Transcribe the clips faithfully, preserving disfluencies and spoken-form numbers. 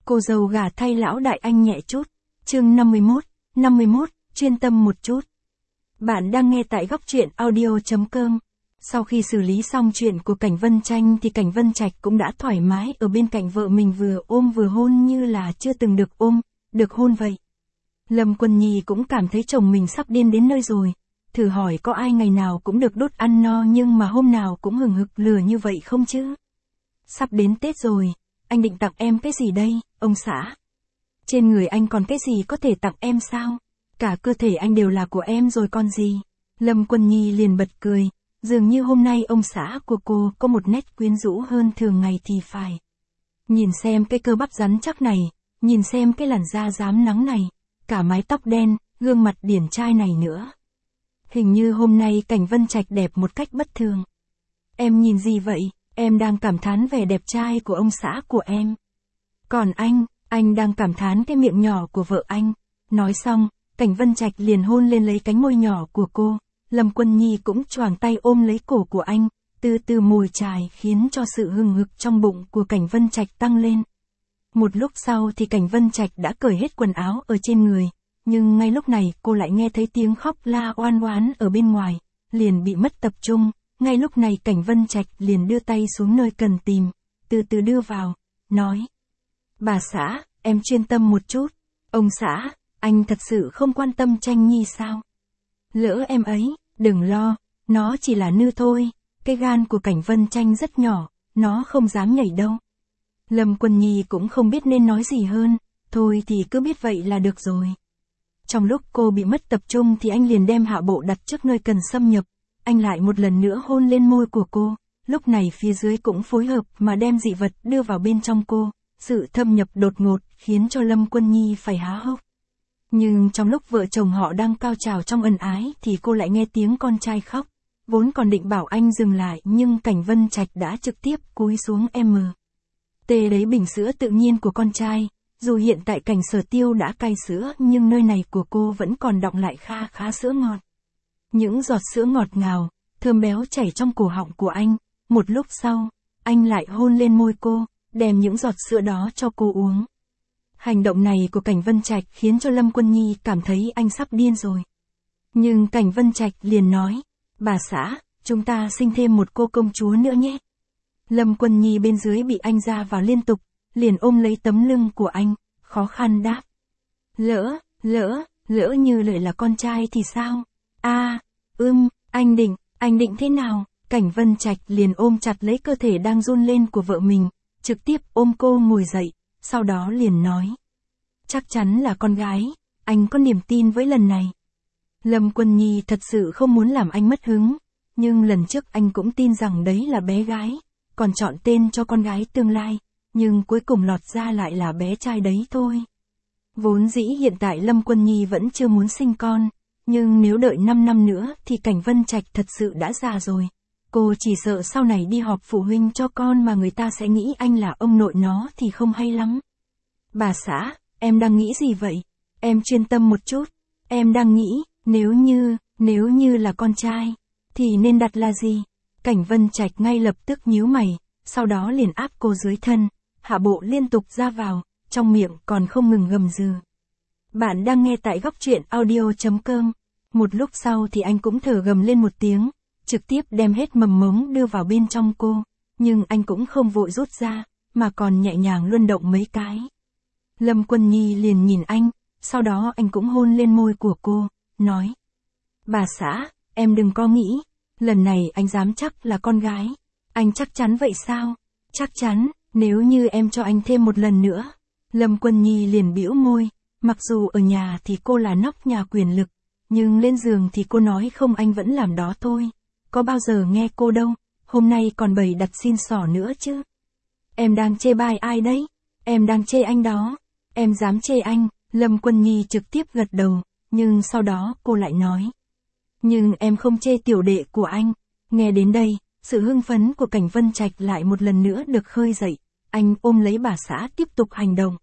Cô dâu gả thay lão đại anh nhẹ chút. Chương năm mươi mốt, năm mươi mốt, chuyên tâm một chút. Bạn đang nghe tại góc truyện audio chấm com. Sau khi xử lý xong chuyện của Cảnh Vân Tranh thì Cảnh Vân Trạch cũng đã thoải mái ở bên cạnh vợ mình, vừa ôm vừa hôn như là chưa từng được ôm, được hôn vậy. Lâm Quân Nhi cũng cảm thấy chồng mình sắp điên đến nơi rồi. Thử hỏi có ai ngày nào cũng được đốt ăn no nhưng mà hôm nào cũng hừng hực lửa như vậy không chứ? Sắp đến Tết rồi, anh định tặng em cái gì đây, ông xã? Trên người anh còn cái gì có thể tặng em sao? Cả cơ thể anh đều là của em rồi còn gì? Lâm Quân Nhi liền bật cười, dường như hôm nay ông xã của cô có một nét quyến rũ hơn thường ngày thì phải. Nhìn xem cái cơ bắp rắn chắc này, nhìn xem cái làn da rám nắng này, cả mái tóc đen, gương mặt điển trai này nữa. Hình như hôm nay Cảnh Vân Trạch đẹp một cách bất thường. Em nhìn gì vậy? Em đang cảm thán vẻ đẹp trai của ông xã của em. Còn anh, anh đang cảm thán cái miệng nhỏ của vợ anh. Nói xong, Cảnh Vân Trạch liền hôn lên lấy cánh môi nhỏ của cô. Lâm Quân Nhi cũng choàng tay ôm lấy cổ của anh, từ từ mồi chài khiến cho sự hừng hực trong bụng của Cảnh Vân Trạch tăng lên. Một lúc sau thì Cảnh Vân Trạch đã cởi hết quần áo ở trên người, nhưng ngay lúc này cô lại nghe thấy tiếng khóc la oan oán ở bên ngoài, liền bị mất tập trung. Ngay lúc này Cảnh Vân Trạch liền đưa tay xuống nơi cần tìm, từ từ đưa vào, nói: Bà xã, em chuyên tâm một chút. Ông xã, anh thật sự không quan tâm Tranh Nhi sao? Lỡ em ấy, đừng lo, nó chỉ là nư thôi, cái gan của Cảnh Vân Tranh rất nhỏ, nó không dám nhảy đâu. Lâm Quân Nhi cũng không biết nên nói gì hơn, thôi thì cứ biết vậy là được rồi. Trong lúc cô bị mất tập trung thì anh liền đem hạ bộ đặt trước nơi cần xâm nhập, anh lại một lần nữa hôn lên môi của cô, lúc này phía dưới cũng phối hợp mà đem dị vật đưa vào bên trong cô, sự thâm nhập đột ngột khiến cho Lâm Quân Nhi phải há hốc. Nhưng trong lúc vợ chồng họ đang cao trào trong ân ái thì cô lại nghe tiếng con trai khóc, vốn còn định bảo anh dừng lại nhưng Cảnh Vân Trạch đã trực tiếp cúi xuống em tê lấy bình sữa tự nhiên của con trai. Dù hiện tại Cảnh Sở Tiêu đã cai sữa nhưng nơi này của cô vẫn còn đọng lại kha khá sữa ngọt. Những giọt sữa ngọt ngào, thơm béo chảy trong cổ họng của anh. Một lúc sau, anh lại hôn lên môi cô, đem những giọt sữa đó cho cô uống. Hành động này của Cảnh Vân Trạch khiến cho Lâm Quân Nhi cảm thấy anh sắp điên rồi. Nhưng Cảnh Vân Trạch liền nói: Bà xã, chúng ta sinh thêm một cô công chúa nữa nhé. Lâm Quân Nhi bên dưới bị anh ra vào liên tục, liền ôm lấy tấm lưng của anh, khó khăn đáp: Lỡ, lỡ, lỡ như lại là con trai thì sao? A, à, ưm, anh định, anh định thế nào? Cảnh Vân Trạch liền ôm chặt lấy cơ thể đang run lên của vợ mình, trực tiếp ôm cô ngồi dậy, sau đó liền nói: Chắc chắn là con gái, anh có niềm tin với lần này. Lâm Quân Nhi thật sự không muốn làm anh mất hứng, nhưng lần trước anh cũng tin rằng đấy là bé gái, còn chọn tên cho con gái tương lai, nhưng cuối cùng lọt ra lại là bé trai đấy thôi. Vốn dĩ hiện tại Lâm Quân Nhi vẫn chưa muốn sinh con, nhưng nếu đợi năm năm nữa thì Cảnh Vân Trạch thật sự đã già rồi. Cô chỉ sợ sau này đi họp phụ huynh cho con mà người ta sẽ nghĩ anh là ông nội nó thì không hay lắm. Bà xã, em đang nghĩ gì vậy? Em chuyên tâm một chút. Em đang nghĩ, nếu như, nếu như là con trai, thì nên đặt là gì? Cảnh Vân Trạch ngay lập tức nhíu mày, sau đó liền áp cô dưới thân, hạ bộ liên tục ra vào, trong miệng còn không ngừng gầm gừ. Bạn đang nghe tại góc truyện audio chấm com. Một lúc sau thì anh cũng thở gầm lên một tiếng, trực tiếp đem hết mầm mống đưa vào bên trong cô, nhưng anh cũng không vội rút ra, mà còn nhẹ nhàng luân động mấy cái. Lâm Quân Nhi liền nhìn anh, sau đó anh cũng hôn lên môi của cô, nói: Bà xã, em đừng có nghĩ, lần này anh dám chắc là con gái. Anh chắc chắn vậy sao? Chắc chắn, nếu như em cho anh thêm một lần nữa. Lâm Quân Nhi liền bĩu môi, mặc dù ở nhà thì cô là nóc nhà quyền lực, nhưng lên giường thì cô nói không anh vẫn làm đó thôi. Có bao giờ nghe cô đâu, hôm nay còn bày đặt xin xỏ nữa chứ. Em đang chê bai ai đấy? Em đang chê anh đó. Em dám chê anh. Lâm Quân Nhi trực tiếp gật đầu, nhưng sau đó cô lại nói: Nhưng em không chê tiểu đệ của anh. Nghe đến đây, sự hưng phấn của Cảnh Vân Trạch lại một lần nữa được khơi dậy, anh ôm lấy bà xã tiếp tục hành động.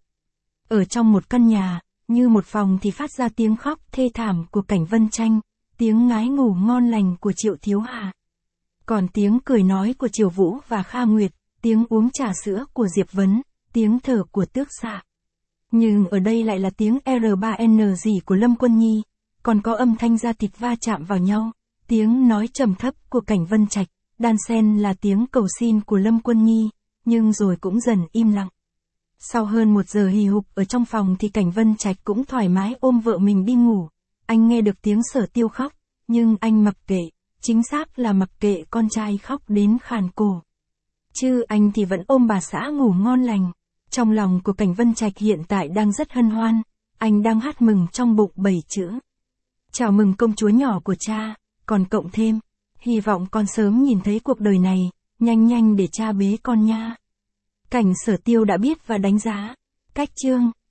Ở trong một căn nhà, như một phòng thì phát ra tiếng khóc thê thảm của Cảnh Vân Tranh, tiếng ngái ngủ ngon lành của Triệu Thiếu Hà. Còn tiếng cười nói của Triều Vũ và Kha Nguyệt, tiếng uống trà sữa của Diệp Vấn, tiếng thở của Tước Xạ. Nhưng ở đây lại là tiếng R ba N gì của Lâm Quân Nhi, còn có âm thanh da thịt va chạm vào nhau, tiếng nói trầm thấp của Cảnh Vân Trạch, đan xen là tiếng cầu xin của Lâm Quân Nhi, nhưng rồi cũng dần im lặng. Sau hơn một giờ hì hục ở trong phòng thì Cảnh Vân Trạch cũng thoải mái ôm vợ mình đi ngủ. Anh nghe được tiếng Sở Tiêu khóc, nhưng anh mặc kệ, chính xác là mặc kệ con trai khóc đến khàn cổ. Chứ anh thì vẫn ôm bà xã ngủ ngon lành. Trong lòng của Cảnh Vân Trạch hiện tại đang rất hân hoan, anh đang hát mừng trong bụng bảy chữ. Chào mừng công chúa nhỏ của cha, còn cộng thêm, hy vọng con sớm nhìn thấy cuộc đời này, nhanh nhanh để cha bế con nha. Cảnh Sở Tiêu đã biết và đánh giá cách chương